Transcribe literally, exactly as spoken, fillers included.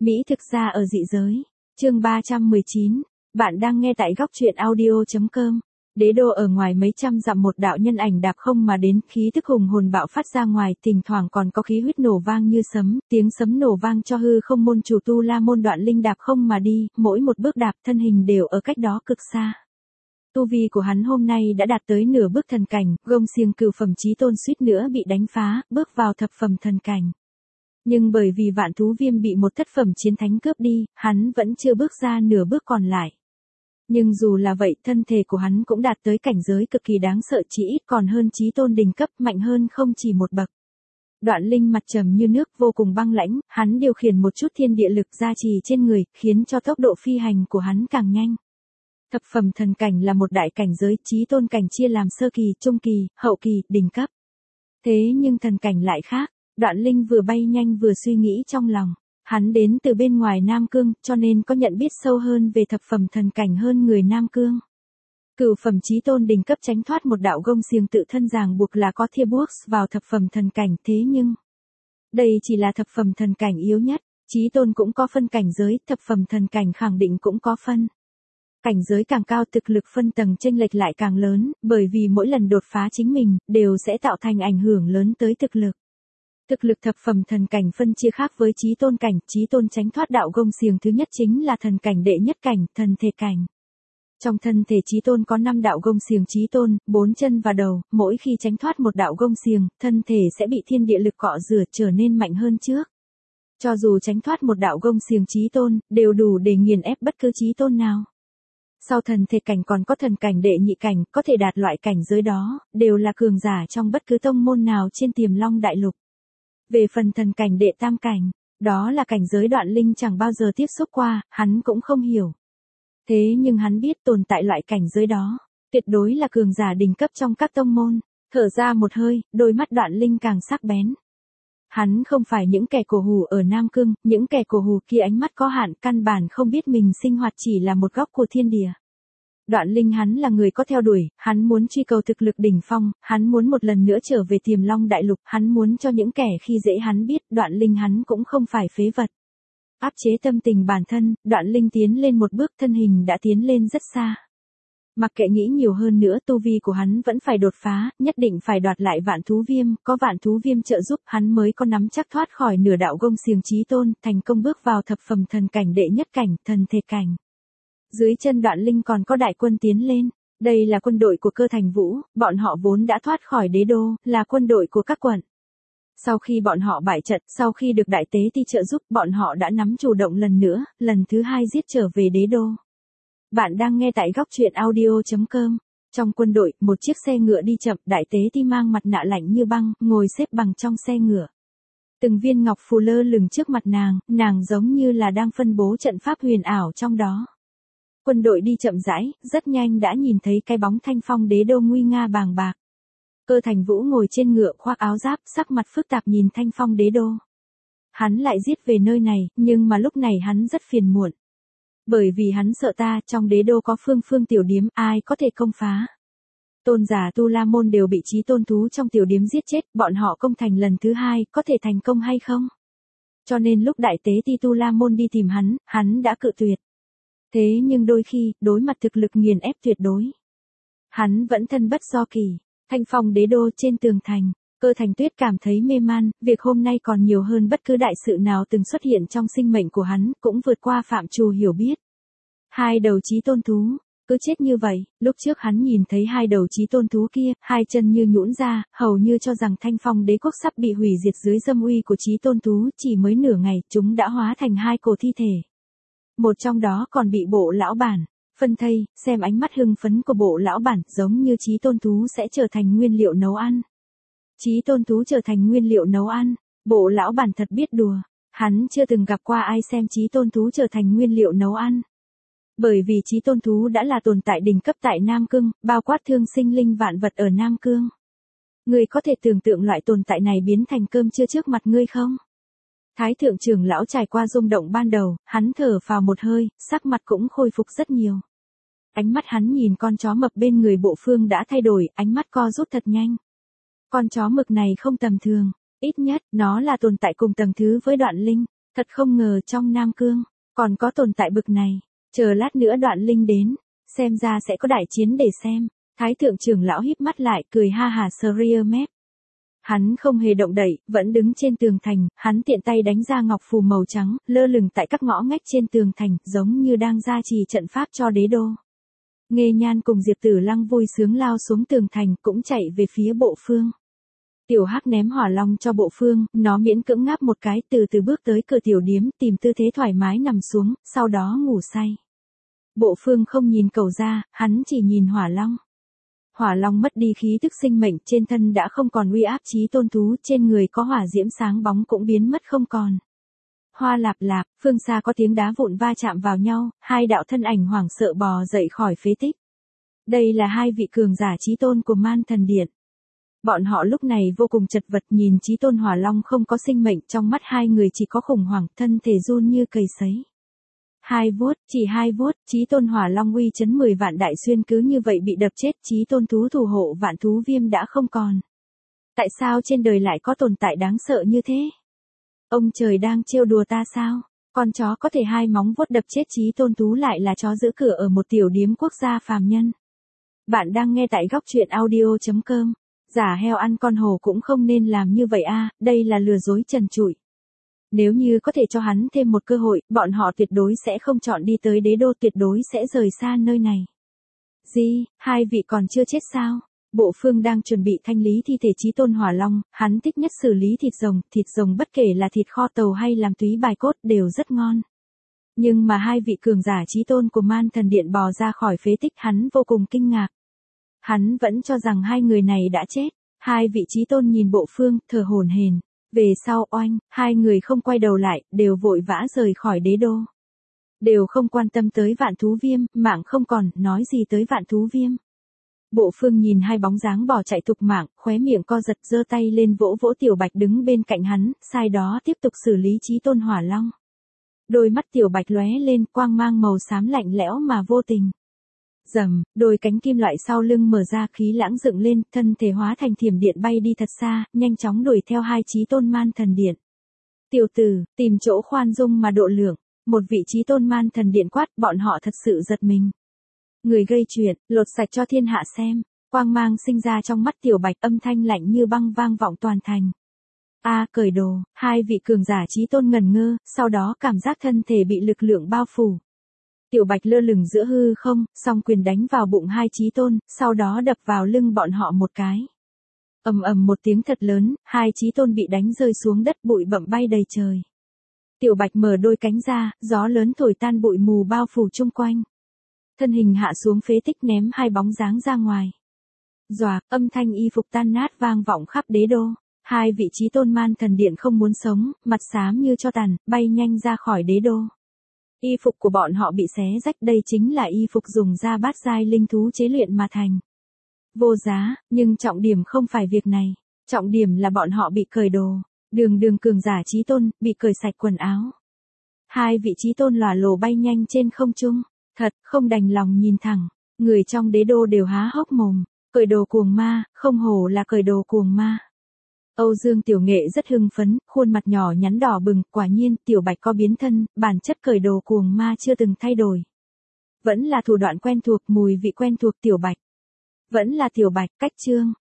Mỹ thực ra ở dị giới. Chương ba trăm mười chín. Bạn đang nghe tại góc truyện audio chấm com. Đế đô ở ngoài mấy trăm dặm, một đạo nhân ảnh đạp không mà đến, khí tức hùng hồn bạo phát ra ngoài, thỉnh thoảng còn có khí huyết nổ vang như sấm, tiếng sấm nổ vang cho hư không môn chủ Tu La môn Đoạn Linh đạp không mà đi, mỗi một bước đạp thân hình đều ở cách đó cực xa. Tu vi của hắn hôm nay đã đạt tới nửa bước thần cảnh, gông xiềng cửu phẩm chí tôn suýt nữa bị đánh phá, bước vào thập phẩm thần cảnh. Nhưng bởi vì vạn thú viêm bị một thất phẩm chiến thánh cướp đi, hắn vẫn chưa bước ra nửa bước còn lại. Nhưng dù là vậy, thân thể của hắn cũng đạt tới cảnh giới cực kỳ đáng sợ, chỉ ít còn hơn chí tôn đỉnh cấp, mạnh hơn không chỉ một bậc. Đoạn Linh mặt trầm như nước, vô cùng băng lãnh, hắn điều khiển một chút thiên địa lực gia trì trên người, khiến cho tốc độ phi hành của hắn càng nhanh. Thập phẩm thần cảnh là một đại cảnh giới, chí tôn cảnh chia làm sơ kỳ, trung kỳ, hậu kỳ, đỉnh cấp. Thế nhưng thần cảnh lại khác. Đoạn Linh vừa bay nhanh vừa suy nghĩ trong lòng. Hắn đến từ bên ngoài Nam Cương, cho nên có nhận biết sâu hơn về thập phẩm thần cảnh hơn người Nam Cương. Cửu phẩm chí tôn đỉnh cấp tránh thoát một đạo gông xiềng tự thân ràng buộc là có thể bước vào thập phẩm thần cảnh, thế nhưng đây chỉ là thập phẩm thần cảnh yếu nhất, chí tôn cũng có phân cảnh giới, thập phẩm thần cảnh khẳng định cũng có phân. Cảnh giới càng cao, thực lực phân tầng chênh lệch lại càng lớn, bởi vì mỗi lần đột phá chính mình đều sẽ tạo thành ảnh hưởng lớn tới thực lực. Thực lực thập phẩm thần cảnh phân chia khác với chí tôn cảnh, chí tôn tránh thoát đạo gông xiềng thứ nhất chính là thần cảnh đệ nhất cảnh, thần thể cảnh. Trong thân thể chí tôn có năm đạo gông xiềng chí tôn, bốn chân và đầu, mỗi khi tránh thoát một đạo gông xiềng, thân thể sẽ bị thiên địa lực cọ rửa trở nên mạnh hơn trước. Cho dù tránh thoát một đạo gông xiềng chí tôn, đều đủ để nghiền ép bất cứ chí tôn nào. Sau thần thể cảnh còn có thần cảnh đệ nhị cảnh, có thể đạt loại cảnh giới đó, đều là cường giả trong bất cứ tông môn nào trên Tiềm Long đại lục. Về phần thần cảnh đệ tam cảnh, đó là cảnh giới Đoạn Linh chẳng bao giờ tiếp xúc qua, hắn cũng không hiểu. Thế nhưng hắn biết tồn tại loại cảnh giới đó, tuyệt đối là cường giả đỉnh cấp trong các tông môn. Thở ra một hơi, đôi mắt Đoạn Linh càng sắc bén. Hắn không phải những kẻ cổ hủ ở Nam Cương, những kẻ cổ hủ kia ánh mắt có hạn, căn bản không biết mình sinh hoạt chỉ là một góc của thiên địa. Đoạn Linh hắn là người có theo đuổi, hắn muốn truy cầu thực lực đỉnh phong, hắn muốn một lần nữa trở về Tiềm Long đại lục, hắn muốn cho những kẻ khi dễ hắn biết, Đoạn Linh hắn cũng không phải phế vật. Áp chế tâm tình bản thân, Đoạn Linh tiến lên một bước, thân hình đã tiến lên rất xa. Mặc kệ nghĩ nhiều hơn nữa, tu vi của hắn vẫn phải đột phá, nhất định phải đoạt lại vạn thú viêm, có vạn thú viêm trợ giúp hắn mới có nắm chắc thoát khỏi nửa đạo gông xiềng chí tôn, thành công bước vào thập phẩm thần cảnh đệ nhất cảnh, thần thể cảnh. Dưới chân Đoạn Linh còn có đại quân tiến lên, đây là quân đội của Cơ Thành Vũ, bọn họ vốn đã thoát khỏi đế đô, là quân đội của các quận. Sau khi bọn họ bại trận, sau khi được đại tế ti trợ giúp, bọn họ đã nắm chủ động lần nữa, lần thứ hai giết trở về đế đô. Bạn đang nghe tại góc truyện audio chấm com. Trong quân đội, một chiếc xe ngựa đi chậm, đại tế ti mang mặt nạ lạnh như băng, ngồi xếp bằng trong xe ngựa. Từng viên ngọc phù lơ lửng trước mặt nàng, nàng giống như là đang phân bố trận pháp huyền ảo trong đó. Quân đội đi chậm rãi, rất nhanh đã nhìn thấy cái bóng Thanh Phong đế đô nguy nga bàng bạc. Cơ Thành Vũ ngồi trên ngựa khoác áo giáp, sắc mặt phức tạp nhìn Thanh Phong đế đô. Hắn lại giết về nơi này, nhưng mà lúc này hắn rất phiền muộn. Bởi vì hắn sợ ta, trong đế đô có phương phương tiểu điếm, ai có thể công phá. Tôn giả Tu La môn đều bị chí tôn thú trong tiểu điếm giết chết, bọn họ công thành lần thứ hai, có thể thành công hay không? Cho nên lúc đại tế ti Tu La môn đi tìm hắn, hắn đã cự tuyệt. Thế nhưng đôi khi, đối mặt thực lực nghiền ép tuyệt đối, hắn vẫn thân bất do kỳ. Thanh Phong đế đô trên tường thành, Cơ Thành Tuyết cảm thấy mê man, việc hôm nay còn nhiều hơn bất cứ đại sự nào từng xuất hiện trong sinh mệnh của hắn, cũng vượt qua phạm trù hiểu biết. Hai đầu chí tôn thú, cứ chết như vậy, lúc trước hắn nhìn thấy hai đầu chí tôn thú kia, hai chân như nhũn ra, hầu như cho rằng Thanh Phong đế quốc sắp bị hủy diệt dưới dâm uy của chí tôn thú, chỉ mới nửa ngày, chúng đã hóa thành hai cổ thi thể. Một trong đó còn bị bộ lão bản phân thây, xem ánh mắt hưng phấn của bộ lão bản, giống như chí tôn thú sẽ trở thành nguyên liệu nấu ăn. Chí tôn thú trở thành nguyên liệu nấu ăn, bộ lão bản thật biết đùa, hắn chưa từng gặp qua ai xem chí tôn thú trở thành nguyên liệu nấu ăn. Bởi vì chí tôn thú đã là tồn tại đỉnh cấp tại Nam Cương, bao quát thương sinh linh vạn vật ở Nam Cương. Ngươi có thể tưởng tượng loại tồn tại này biến thành cơm trưa trước mặt ngươi không? Thái thượng trưởng lão trải qua rung động ban đầu, hắn thở phào một hơi, sắc mặt cũng khôi phục rất nhiều. Ánh mắt hắn nhìn con chó mập bên người Bộ Phương đã thay đổi, ánh mắt co rút thật nhanh. Con chó mực này không tầm thường, ít nhất, nó là tồn tại cùng tầng thứ với Đoạn Linh. Thật không ngờ trong Nam Cương, còn có tồn tại bực này. Chờ lát nữa Đoạn Linh đến, xem ra sẽ có đại chiến để xem. Thái thượng trưởng lão híp mắt lại, cười ha hà sờ ria mép. Hắn không hề động đậy, vẫn đứng trên tường thành, hắn tiện tay đánh ra ngọc phù màu trắng, lơ lửng tại các ngõ ngách trên tường thành, giống như đang gia trì trận pháp cho đế đô. Nghê Nhan cùng Diệp Tử Lăng vui sướng lao xuống tường thành, cũng chạy về phía Bộ Phương. Tiểu Hắc ném hỏa long cho Bộ Phương, nó miễn cưỡng ngáp một cái, từ từ bước tới cửa tiểu điếm, tìm tư thế thoải mái nằm xuống, sau đó ngủ say. Bộ Phương không nhìn Cẩu Gia, hắn chỉ nhìn hỏa long. Hỏa long mất đi khí tức sinh mệnh, trên thân đã không còn uy áp chí tôn thú, trên người có hỏa diễm sáng bóng cũng biến mất không còn. Hoa lạp lạp, phương xa có tiếng đá vụn va chạm vào nhau, hai đạo thân ảnh hoảng sợ bò dậy khỏi phế tích. Đây là hai vị cường giả chí tôn của Man Thần Điện. Bọn họ lúc này vô cùng chật vật, nhìn chí tôn hỏa long không có sinh mệnh, trong mắt hai người chỉ có khủng hoảng, thân thể run như cầy sấy. Hai vuốt, chỉ hai vuốt, chí tôn hỏa long uy chấn mười vạn đại xuyên cứ như vậy bị đập chết, chí tôn thú thủ hộ vạn thú viêm đã không còn. Tại sao trên đời lại có tồn tại đáng sợ như thế? Ông trời đang trêu đùa ta sao? Con chó có thể hai móng vuốt đập chết chí tôn thú lại là chó giữ cửa ở một tiểu điếm quốc gia phàm nhân. Bạn đang nghe tại góc truyện audio chấm com. Giả heo ăn con hổ cũng không nên làm như vậy a, đây là lừa dối trần trụi. Nếu như có thể cho hắn thêm một cơ hội, bọn họ tuyệt đối sẽ không chọn đi tới đế đô, tuyệt đối sẽ rời xa nơi này. Gì, hai vị còn chưa chết sao? Bộ Phương đang chuẩn bị thanh lý thi thể chí tôn hỏa long, hắn thích nhất xử lý thịt rồng, thịt rồng bất kể là thịt kho tàu hay làm túy bài cốt đều rất ngon. Nhưng mà hai vị cường giả chí tôn của Man Thần Điện bò ra khỏi phế tích, hắn vô cùng kinh ngạc. Hắn vẫn cho rằng hai người này đã chết. Hai vị chí tôn nhìn Bộ Phương, thở hổn hển. Về sau oanh, hai người không quay đầu lại, đều vội vã rời khỏi đế đô. Đều không quan tâm tới vạn thú viêm, mạng không còn, nói gì tới vạn thú viêm. Bộ Phương nhìn hai bóng dáng bỏ chạy tục mạng, khóe miệng co giật, giơ tay lên vỗ vỗ Tiểu Bạch đứng bên cạnh hắn, sai đó tiếp tục xử lý chí tôn hỏa long. Đôi mắt Tiểu Bạch lóe lên, quang mang màu xám lạnh lẽo mà vô tình. Rầm, đôi cánh kim loại sau lưng mở ra, khí lãng dựng lên, thân thể hóa thành thiểm điện bay đi thật xa, nhanh chóng đuổi theo hai chí tôn Man Thần Điện. Tiểu tử, tìm chỗ khoan dung mà độ lượng. Một vị chí tôn Man Thần Điện quát, bọn họ thật sự giật mình. Người gây chuyện, lột sạch cho thiên hạ xem. Quang mang sinh ra trong mắt Tiểu Bạch, âm thanh lạnh như băng vang vọng toàn thành. A, cởi đồ, hai vị cường giả chí tôn ngẩn ngơ, sau đó cảm giác thân thể bị lực lượng bao phủ. Tiểu Bạch lơ lửng giữa hư không, song quyền đánh vào bụng hai chí tôn, sau đó đập vào lưng bọn họ một cái. Ầm ầm một tiếng thật lớn, hai chí tôn bị đánh rơi xuống đất, bụi bặm bay đầy trời. Tiểu Bạch mở đôi cánh ra, gió lớn thổi tan bụi mù bao phủ chung quanh. Thân hình hạ xuống phế tích, ném hai bóng dáng ra ngoài. Doạc, âm thanh y phục tan nát vang vọng khắp đế đô. Hai vị chí tôn Man Thần Điện không muốn sống, mặt xám như tro tàn, bay nhanh ra khỏi đế đô. Y phục của bọn họ bị xé rách, đây chính là y phục dùng da bát giai linh thú chế luyện mà thành. Vô giá, nhưng trọng điểm không phải việc này. Trọng điểm là bọn họ bị cởi đồ. Đường đường cường giả chí tôn, bị cởi sạch quần áo. Hai vị chí tôn lòa lồ bay nhanh trên không trung. Thật, không đành lòng nhìn thẳng. Người trong đế đô đều há hốc mồm. Cởi đồ cuồng ma, không hổ là cởi đồ cuồng ma. Âu Dương Tiểu Nghệ rất hưng phấn, khuôn mặt nhỏ nhắn đỏ bừng, quả nhiên, Tiểu Bạch có biến thân, bản chất cởi đồ cuồng ma chưa từng thay đổi. Vẫn là thủ đoạn quen thuộc, mùi vị quen thuộc Tiểu Bạch. Vẫn là Tiểu Bạch, cách chương.